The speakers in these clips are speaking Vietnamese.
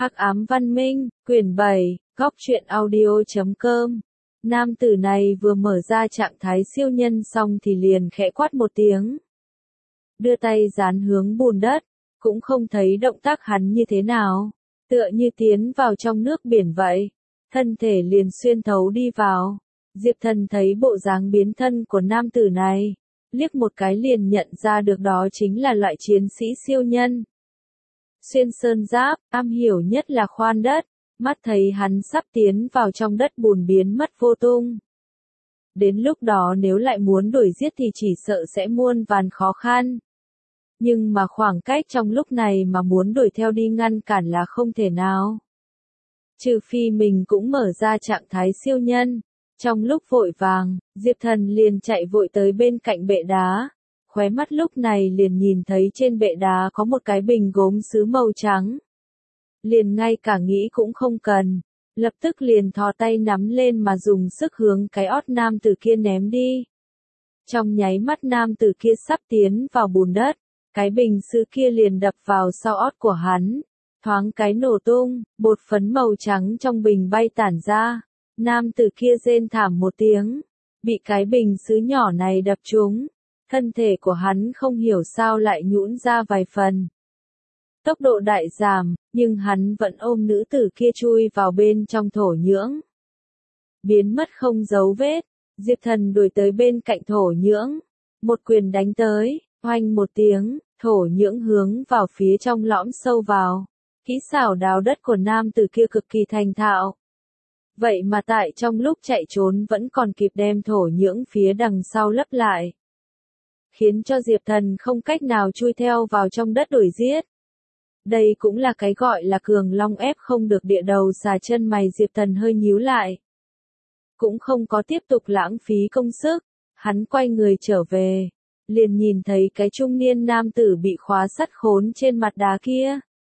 Hắc ám văn minh, quyển 7, góc truyện audio.com. Nam tử này vừa mở ra trạng thái siêu nhân xong thì liền khẽ quát một tiếng. Đưa tay dán hướng bùn đất, cũng không thấy động tác hắn như thế nào, tựa như tiến vào trong nước biển vậy. Thân thể liền xuyên thấu đi vào. Diệp Thần thấy bộ dáng biến thân của nam tử này, liếc một cái liền nhận ra được đó chính là loại chiến sĩ siêu nhân. Xuyên sơn giáp, am hiểu nhất là khoan đất, mắt thấy hắn sắp tiến vào trong đất bùn biến mất vô tung. Đến lúc đó nếu lại muốn đuổi giết thì chỉ sợ sẽ muôn vàn khó khăn. Nhưng mà khoảng cách trong lúc này mà muốn đuổi theo đi ngăn cản là không thể nào. Trừ phi mình cũng mở ra trạng thái siêu nhân. Trong lúc vội vàng, Diệp Thần liền chạy vội tới bên cạnh bệ đá. Khóe mắt lúc này liền nhìn thấy trên bệ đá có một cái bình gốm sứ màu trắng. Liền ngay cả nghĩ cũng không cần, lập tức liền thò tay nắm lên mà dùng sức hướng cái ót nam tử kia ném đi. Trong nháy mắt nam tử kia sắp tiến vào bùn đất, cái bình sứ kia liền đập vào sau ót của hắn, thoáng cái nổ tung, bột phấn màu trắng trong bình bay tản ra. Nam tử kia rên thảm một tiếng, bị cái bình sứ nhỏ này đập trúng. Thân thể của hắn không hiểu sao lại nhũn ra vài phần. Tốc độ đại giảm, nhưng hắn vẫn ôm nữ tử kia chui vào bên trong thổ nhưỡng. Biến mất không dấu vết, Diệp Thần đuổi tới bên cạnh thổ nhưỡng. Một quyền đánh tới, oanh một tiếng, thổ nhưỡng hướng vào phía trong lõm sâu vào. Kỹ xảo đào đất của nam tử kia cực kỳ thành thạo. Vậy mà tại trong lúc chạy trốn vẫn còn kịp đem thổ nhưỡng phía đằng sau lấp lại. Khiến cho Diệp Thần không cách nào chui theo vào trong đất đuổi giết. Đây cũng là cái gọi là cường long ép không được địa đầu xà, chân mày Diệp Thần hơi nhíu lại. Cũng không có tiếp tục lãng phí công sức, hắn quay người trở về, liền nhìn thấy cái trung niên nam tử bị khóa sắt khốn trên mặt đá kia.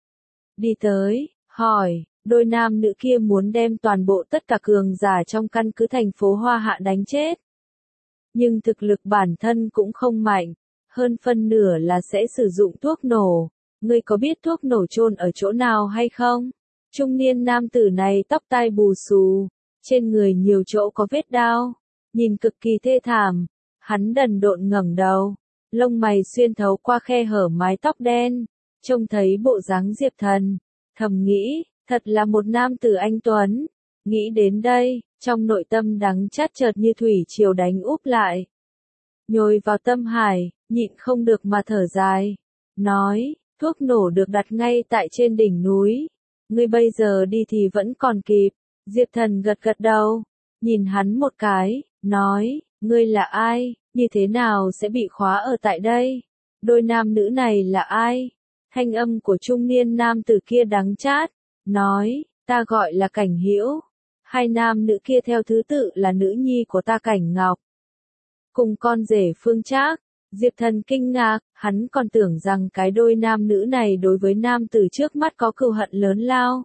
Đi tới, hỏi, đôi nam nữ kia muốn đem toàn bộ tất cả cường giả trong căn cứ thành phố Hoa Hạ đánh chết. Nhưng thực lực bản thân cũng không mạnh, hơn phân nửa là sẽ sử dụng thuốc nổ. Ngươi có biết thuốc nổ chôn ở chỗ nào hay không? Trung niên nam tử này tóc tai bù xù, trên người nhiều chỗ có vết đao, nhìn cực kỳ thê thảm. Hắn đần độn ngẩng đầu, lông mày xuyên thấu qua khe hở mái tóc đen, trông thấy bộ dáng Diệp Thần, thầm nghĩ, thật là một nam tử anh tuấn. Nghĩ đến đây, trong nội tâm đắng chát chợt như thủy triều đánh úp lại. Nhồi vào tâm hải, nhịn không được mà thở dài. Nói, thuốc nổ được đặt ngay tại trên đỉnh núi. Ngươi bây giờ đi thì vẫn còn kịp. Diệp Thần gật gật đầu, nhìn hắn một cái, nói, ngươi là ai, như thế nào sẽ bị khóa ở tại đây? Đôi nam nữ này là ai? Thanh âm của trung niên nam tử kia đắng chát, nói, ta gọi là Cảnh Hữu. Hai nam nữ kia theo thứ tự là nữ nhi của ta Cảnh Ngọc, cùng con rể Phương Trác. Diệp Thần kinh ngạc, hắn còn tưởng rằng cái đôi nam nữ này đối với nam tử trước mắt có cừu hận lớn lao.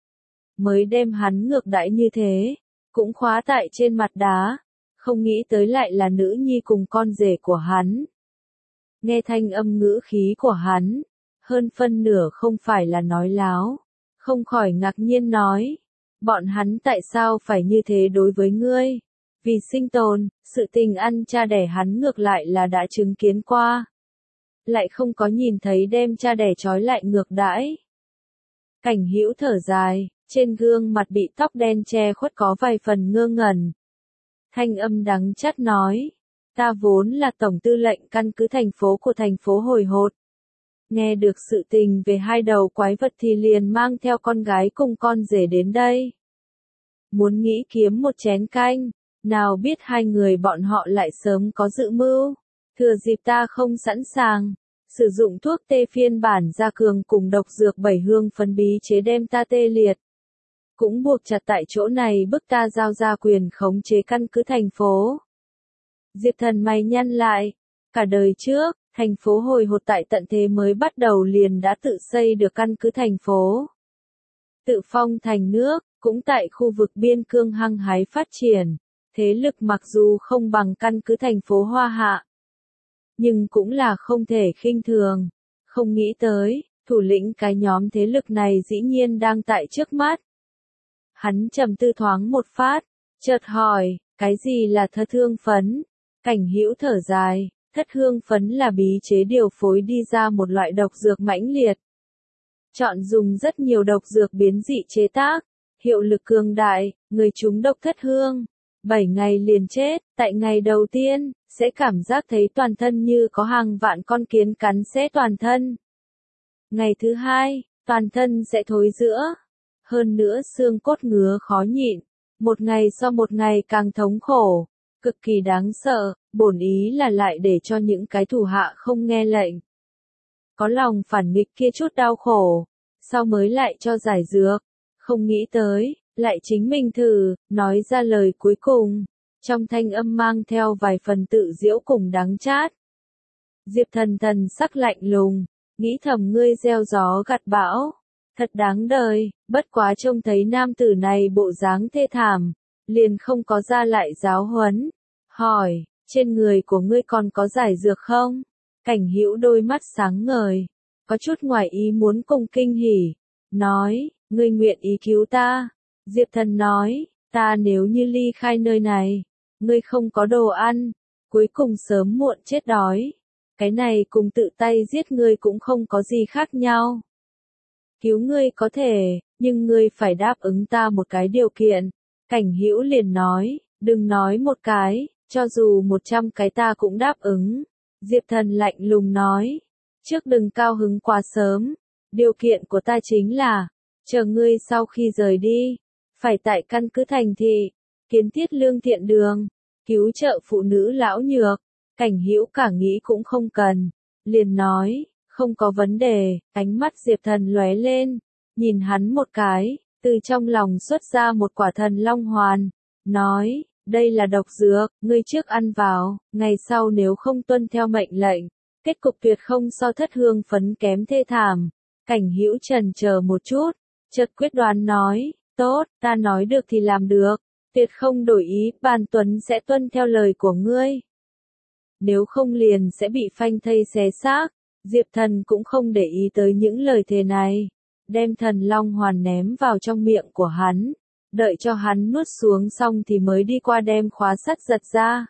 Mới đem hắn ngược đãi như thế, cũng khóa tại trên mặt đá, không nghĩ tới lại là nữ nhi cùng con rể của hắn. Nghe thanh âm ngữ khí của hắn, hơn phân nửa không phải là nói láo, không khỏi ngạc nhiên nói, bọn hắn tại sao phải như thế đối với ngươi? Vì sinh tồn, sự tình ăn cha đẻ hắn ngược lại là đã chứng kiến qua. Lại không có nhìn thấy đem cha đẻ trói lại ngược đãi. Cảnh Hữu thở dài, trên gương mặt bị tóc đen che khuất có vài phần ngơ ngẩn. Thanh âm đắng chát nói, ta vốn là tổng tư lệnh căn cứ thành phố của thành phố Hồi Hột. Nghe được sự tình về hai đầu quái vật thì liền mang theo con gái cùng con rể đến đây. Muốn nghĩ kiếm một chén canh. Nào biết hai người bọn họ lại sớm có dự mưu, thừa dịp ta không sẵn sàng, sử dụng thuốc tê phiên bản gia cường cùng độc dược 7 hương phấn bí chế đem ta tê liệt. Cũng buộc chặt tại chỗ này bức ta giao ra quyền khống chế căn cứ thành phố. Diệp Thần mày nhăn lại, cả đời trước, thành phố Hồi Hột tại tận thế mới bắt đầu liền đã tự xây được căn cứ thành phố. Tự phong thành nước, cũng tại khu vực biên cương hăng hái phát triển. Thế lực mặc dù không bằng căn cứ thành phố Hoa Hạ, nhưng cũng là không thể khinh thường. Không nghĩ tới, Thủ lĩnh cái nhóm thế lực này dĩ nhiên đang tại trước mắt. Hắn trầm tư thoáng một phát, chợt hỏi, cái gì là thất hương phấn? Cảnh Hữu thở dài, thất hương phấn là bí chế điều phối đi ra một loại độc dược mãnh liệt. Chọn dùng rất nhiều độc dược biến dị chế tác, hiệu lực cường đại, người trúng độc thất hương 7 ngày liền chết, tại ngày đầu tiên, sẽ cảm giác thấy toàn thân như có hàng vạn con kiến cắn xé toàn thân. Ngày thứ hai, toàn thân sẽ thối rữa, hơn nữa xương cốt ngứa khó nhịn, một ngày sau một ngày càng thống khổ, cực kỳ đáng sợ, bổn ý là lại để cho những cái thủ hạ không nghe lệnh. Có lòng phản nghịch kia chút đau khổ, sau mới lại cho giải dược, không nghĩ tới, lại chính mình thử, nói ra lời cuối cùng, trong thanh âm mang theo vài phần tự giễu cùng đáng chát. Diệp Thần thần sắc lạnh lùng, nghĩ thầm ngươi gieo gió gặt bão, thật đáng đời, bất quá trông thấy nam tử này bộ dáng thê thảm, liền không có ra lại giáo huấn, hỏi, trên người của ngươi còn có giải dược không? Cảnh Hữu đôi mắt sáng ngời, có chút ngoài ý muốn cùng kinh hỉ, nói, ngươi nguyện ý cứu ta. Diệp Thần nói, ta nếu như ly khai nơi này, ngươi không có đồ ăn, cuối cùng sớm muộn chết đói. Cái này cùng tự tay giết ngươi cũng không có gì khác nhau. Cứu ngươi có thể, nhưng ngươi phải đáp ứng ta một cái điều kiện. Cảnh Hữu liền nói, đừng nói một cái, cho dù 100 cái ta cũng đáp ứng. Diệp Thần lạnh lùng nói, trước đừng cao hứng quá sớm, điều kiện của ta chính là, chờ ngươi sau khi rời đi, phải tại căn cứ thành thị, kiến thiết lương thiện đường, cứu trợ phụ nữ lão nhược. Cảnh Hữu cả nghĩ cũng không cần, liền nói, không có vấn đề, ánh mắt Diệp Thần lóe lên, nhìn hắn một cái, từ trong lòng xuất ra một quả thần long hoàn, nói, đây là độc dược, ngươi trước ăn vào, ngày sau nếu không tuân theo mệnh lệnh, kết cục tuyệt không so thất hương phấn kém thê thảm. Cảnh Hữu chần chờ một chút, chợt quyết đoán nói, tốt, ta nói được thì làm được, tuyệt không đổi ý, bản Tuấn sẽ tuân theo lời của ngươi. Nếu không liền sẽ bị phanh thây xé xác. Diệp Thần cũng không để ý tới những lời thề này, đem thần long hoàn ném vào trong miệng của hắn, đợi cho hắn nuốt xuống xong thì mới đi qua đem khóa sắt giật ra.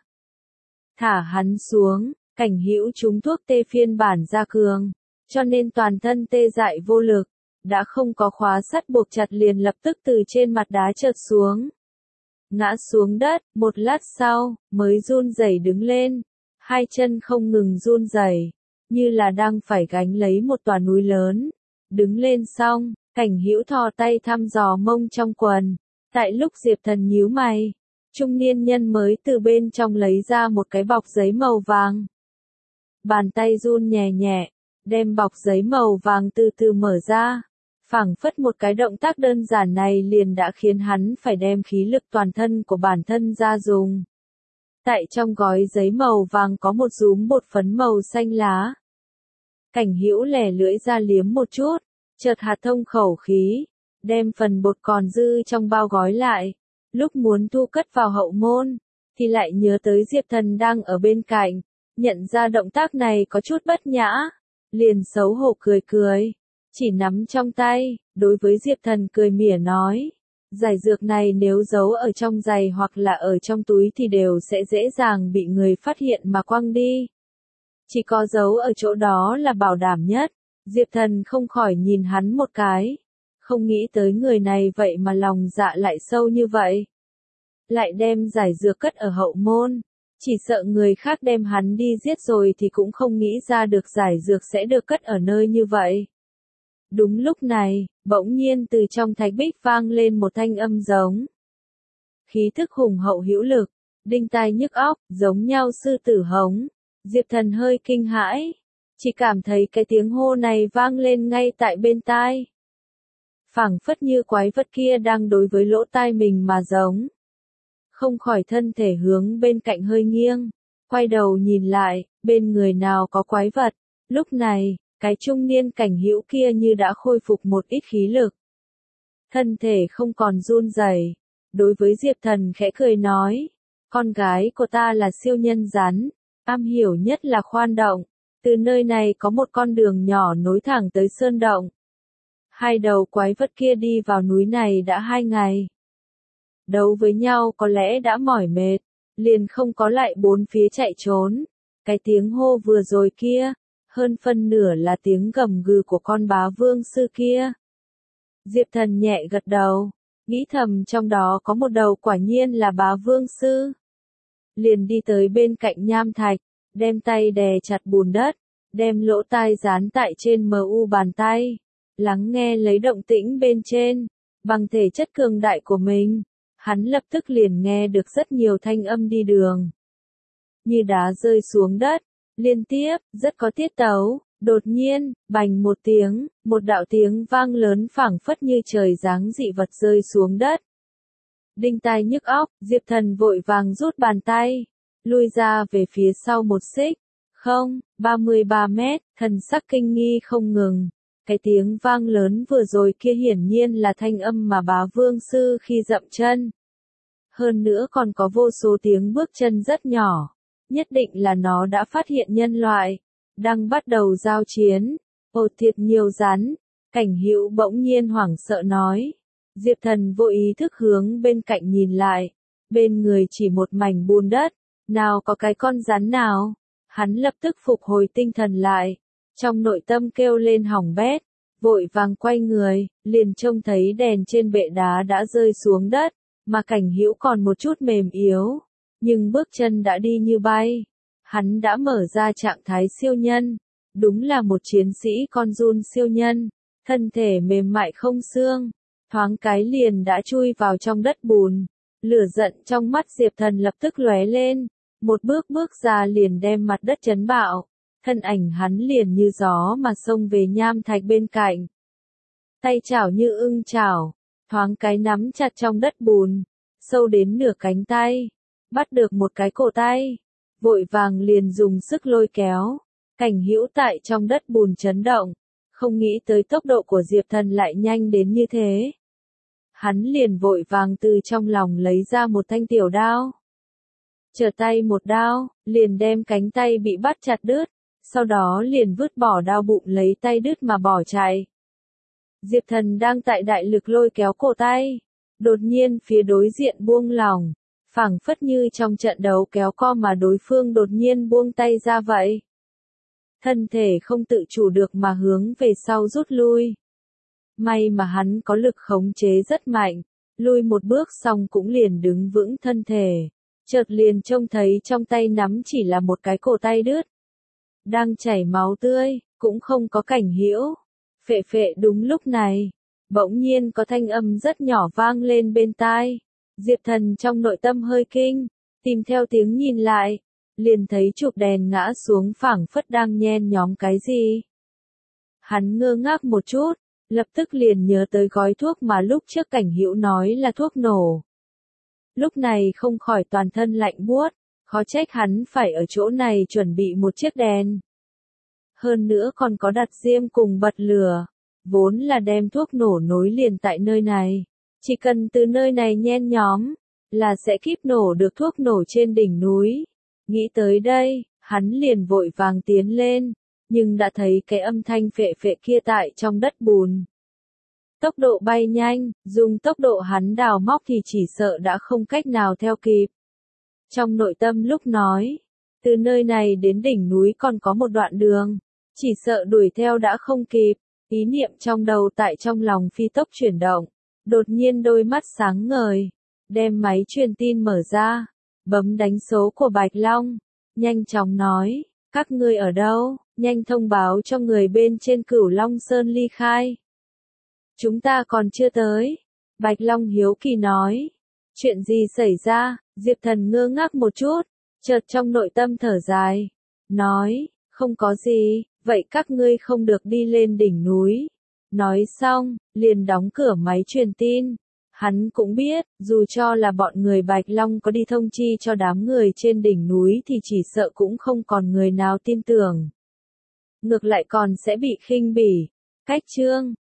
Thả hắn xuống, Cảnh Hữu trúng thuốc tê phiên bản gia cường, cho nên toàn thân tê dại vô lực, đã không có khóa sắt buộc chặt liền lập tức từ trên mặt đá trượt xuống. Ngã xuống đất, một lát sau, mới run rẩy đứng lên, hai chân không ngừng run rẩy, như là đang phải gánh lấy một tòa núi lớn. Đứng lên xong, Cảnh Hữu thò tay thăm dò mông trong quần, tại lúc Diệp Thần nhíu mày, trung niên nhân mới từ bên trong lấy ra một cái bọc giấy màu vàng. Bàn tay run nhẹ nhẹ, đem bọc giấy màu vàng từ từ mở ra, phảng phất một cái động tác đơn giản này liền đã khiến hắn phải đem khí lực toàn thân của bản thân ra dùng. Tại trong gói giấy màu vàng có một dúm bột phấn màu xanh lá. Cảnh Hữu lẻ lưỡi ra liếm một chút, chợt hạt thông khẩu khí, đem phần bột còn dư trong bao gói lại. Lúc muốn thu cất vào hậu môn, thì lại nhớ tới Diệp Thần đang ở bên cạnh, nhận ra động tác này có chút bất nhã, liền xấu hổ cười cười, chỉ nắm trong tay, đối với Diệp Thần cười mỉa nói, giải dược này nếu giấu ở trong giày hoặc là ở trong túi thì đều sẽ dễ dàng bị người phát hiện mà quăng đi. Chỉ có giấu ở chỗ đó là bảo đảm nhất. Diệp Thần không khỏi nhìn hắn một cái, không nghĩ tới người này vậy mà lòng dạ lại sâu như vậy. Lại đem giải dược cất ở hậu môn, chỉ sợ người khác đem hắn đi giết rồi thì cũng không nghĩ ra được giải dược sẽ được cất ở nơi như vậy. Đúng lúc này, bỗng nhiên từ trong thạch bích vang lên một thanh âm giống. Khí thức hùng hậu hữu lực, đinh tai nhức óc, giống nhau sư tử hống. Diệp Thần hơi kinh hãi, chỉ cảm thấy cái tiếng hô này vang lên ngay tại bên tai. Phảng phất như quái vật kia đang đối với lỗ tai mình mà giống. Không khỏi thân thể hướng bên cạnh hơi nghiêng, quay đầu nhìn lại, bên người nào có quái vật. Lúc này, cái trung niên Cảnh Hữu kia như đã khôi phục một ít khí lực. Thân thể không còn run rẩy, đối với Diệp Thần khẽ cười nói, con gái của ta là siêu nhân rắn, am hiểu nhất là khoan động, Từ nơi này có một con đường nhỏ nối thẳng tới sơn động. Hai đầu quái vật kia đi vào núi này đã 2 ngày. Đấu với nhau có lẽ đã mỏi mệt, liền không có lại bốn phía chạy trốn. Cái tiếng hô vừa rồi kia, hơn phân nửa là tiếng gầm gừ của con bá vương sư kia. Diệp Thần nhẹ gật đầu, nghĩ thầm trong đó có một đầu quả nhiên là bá vương sư. Liền đi tới bên cạnh nham thạch, đem tay đè chặt bùn đất, đem lỗ tai dán tại trên mu bàn tay, lắng nghe lấy động tĩnh bên trên. Bằng thể chất cường đại của mình, hắn lập tức liền nghe được rất nhiều thanh âm đi đường. Như đá rơi xuống đất, liên tiếp, rất có tiết tấu. Đột nhiên, bành một tiếng, một đạo tiếng vang lớn phảng phất như trời giáng dị vật rơi xuống đất. Đinh tai nhức óc, Diệp Thần vội vàng rút bàn tay, lui ra về phía sau một xích. 33 mét, thần sắc kinh nghi không ngừng. Cái tiếng vang lớn vừa rồi kia hiển nhiên là thanh âm mà bá vương sư khi dậm chân. Hơn nữa còn có vô số tiếng bước chân rất nhỏ. Nhất định là nó đã phát hiện nhân loại đang bắt đầu giao chiến. Ồ thiệt nhiều rắn, Cảnh Hữu bỗng nhiên hoảng sợ nói. Diệp Thần vô ý thức hướng bên cạnh nhìn lại, bên người chỉ một mảnh bùn đất, nào có cái con rắn nào. Hắn lập tức phục hồi tinh thần lại, trong nội tâm kêu lên hỏng bét, vội vàng quay người, liền trông thấy đèn trên bệ đá đã rơi xuống đất, mà Cảnh Hữu còn một chút mềm yếu, nhưng bước chân đã đi như bay. Hắn đã mở ra trạng thái siêu nhân, đúng là một chiến sĩ con giun siêu nhân, thân thể mềm mại không xương, thoáng cái liền đã chui vào trong đất bùn. Lửa giận trong mắt Diệp Thần lập tức lóe lên, một bước ra liền đem mặt đất chấn bạo, thân ảnh hắn liền như gió mà xông về nham thạch bên cạnh. Tay chảo như ưng chảo, thoáng cái nắm chặt trong đất bùn, sâu đến nửa cánh tay, bắt được một cái cổ tay, vội vàng liền dùng sức lôi kéo. Cảnh Hữu tại trong đất bùn chấn động, không nghĩ tới tốc độ của Diệp Thần lại nhanh đến như thế. Hắn liền vội vàng từ trong lòng lấy ra một thanh tiểu đao. Trở tay một đao, liền đem cánh tay bị bắt chặt đứt, sau đó liền vứt bỏ đao bụng lấy tay đứt mà bỏ chạy. Diệp Thần đang tại đại lực lôi kéo cổ tay, đột nhiên phía đối diện buông lỏng, phảng phất như trong trận đấu kéo co mà đối phương đột nhiên buông tay ra vậy. Thân thể không tự chủ được mà hướng về sau rút lui. May mà hắn có lực khống chế rất mạnh, lui một bước xong cũng liền đứng vững thân thể. Chợt liền trông thấy trong tay nắm chỉ là một cái cổ tay đứt, đang chảy máu tươi, cũng không có Cảnh Hữu. Phệ phệ. Đúng lúc này, bỗng nhiên có thanh âm rất nhỏ vang lên bên tai. Diệp Thần trong nội tâm hơi kinh, tìm theo tiếng nhìn lại, liền thấy chụp đèn ngã xuống phảng phất đang nhen nhóm cái gì. Hắn ngơ ngác một chút, lập tức liền nhớ tới gói thuốc mà lúc trước Cảnh Hữu nói là thuốc nổ. Lúc này không khỏi toàn thân lạnh buốt, khó trách hắn phải ở chỗ này chuẩn bị một chiếc đèn. Hơn nữa còn có đặt diêm cùng bật lửa, vốn là đem thuốc nổ nối liền tại nơi này. Chỉ cần từ nơi này nhen nhóm, là sẽ kíp nổ được thuốc nổ trên đỉnh núi. Nghĩ tới đây, hắn liền vội vàng tiến lên, nhưng đã thấy cái âm thanh phệ phệ kia tại trong đất bùn. Tốc độ bay nhanh, dùng tốc độ hắn đào móc thì chỉ sợ đã không cách nào theo kịp. Trong nội tâm lúc nói, từ nơi này đến đỉnh núi còn có một đoạn đường, chỉ sợ đuổi theo đã không kịp. Ý niệm trong đầu tại trong lòng phi tốc chuyển động, đột nhiên đôi mắt sáng ngời, đem máy truyền tin mở ra, bấm đánh số của Bạch Long, nhanh chóng nói, các ngươi ở đâu, nhanh thông báo cho người bên trên Cửu Long Sơn ly khai. Chúng ta còn chưa tới. Bạch Long hiếu kỳ nói. Chuyện gì xảy ra? Diệp Thần ngơ ngác một chút, chợt trong nội tâm thở dài, nói, không có gì, vậy các ngươi không được đi lên đỉnh núi. Nói xong, liền đóng cửa máy truyền tin. Hắn cũng biết, dù cho là bọn người Bạch Long có đi thông chi cho đám người trên đỉnh núi thì chỉ sợ cũng không còn người nào tin tưởng. Ngược lại còn sẽ bị khinh bỉ. Cách chương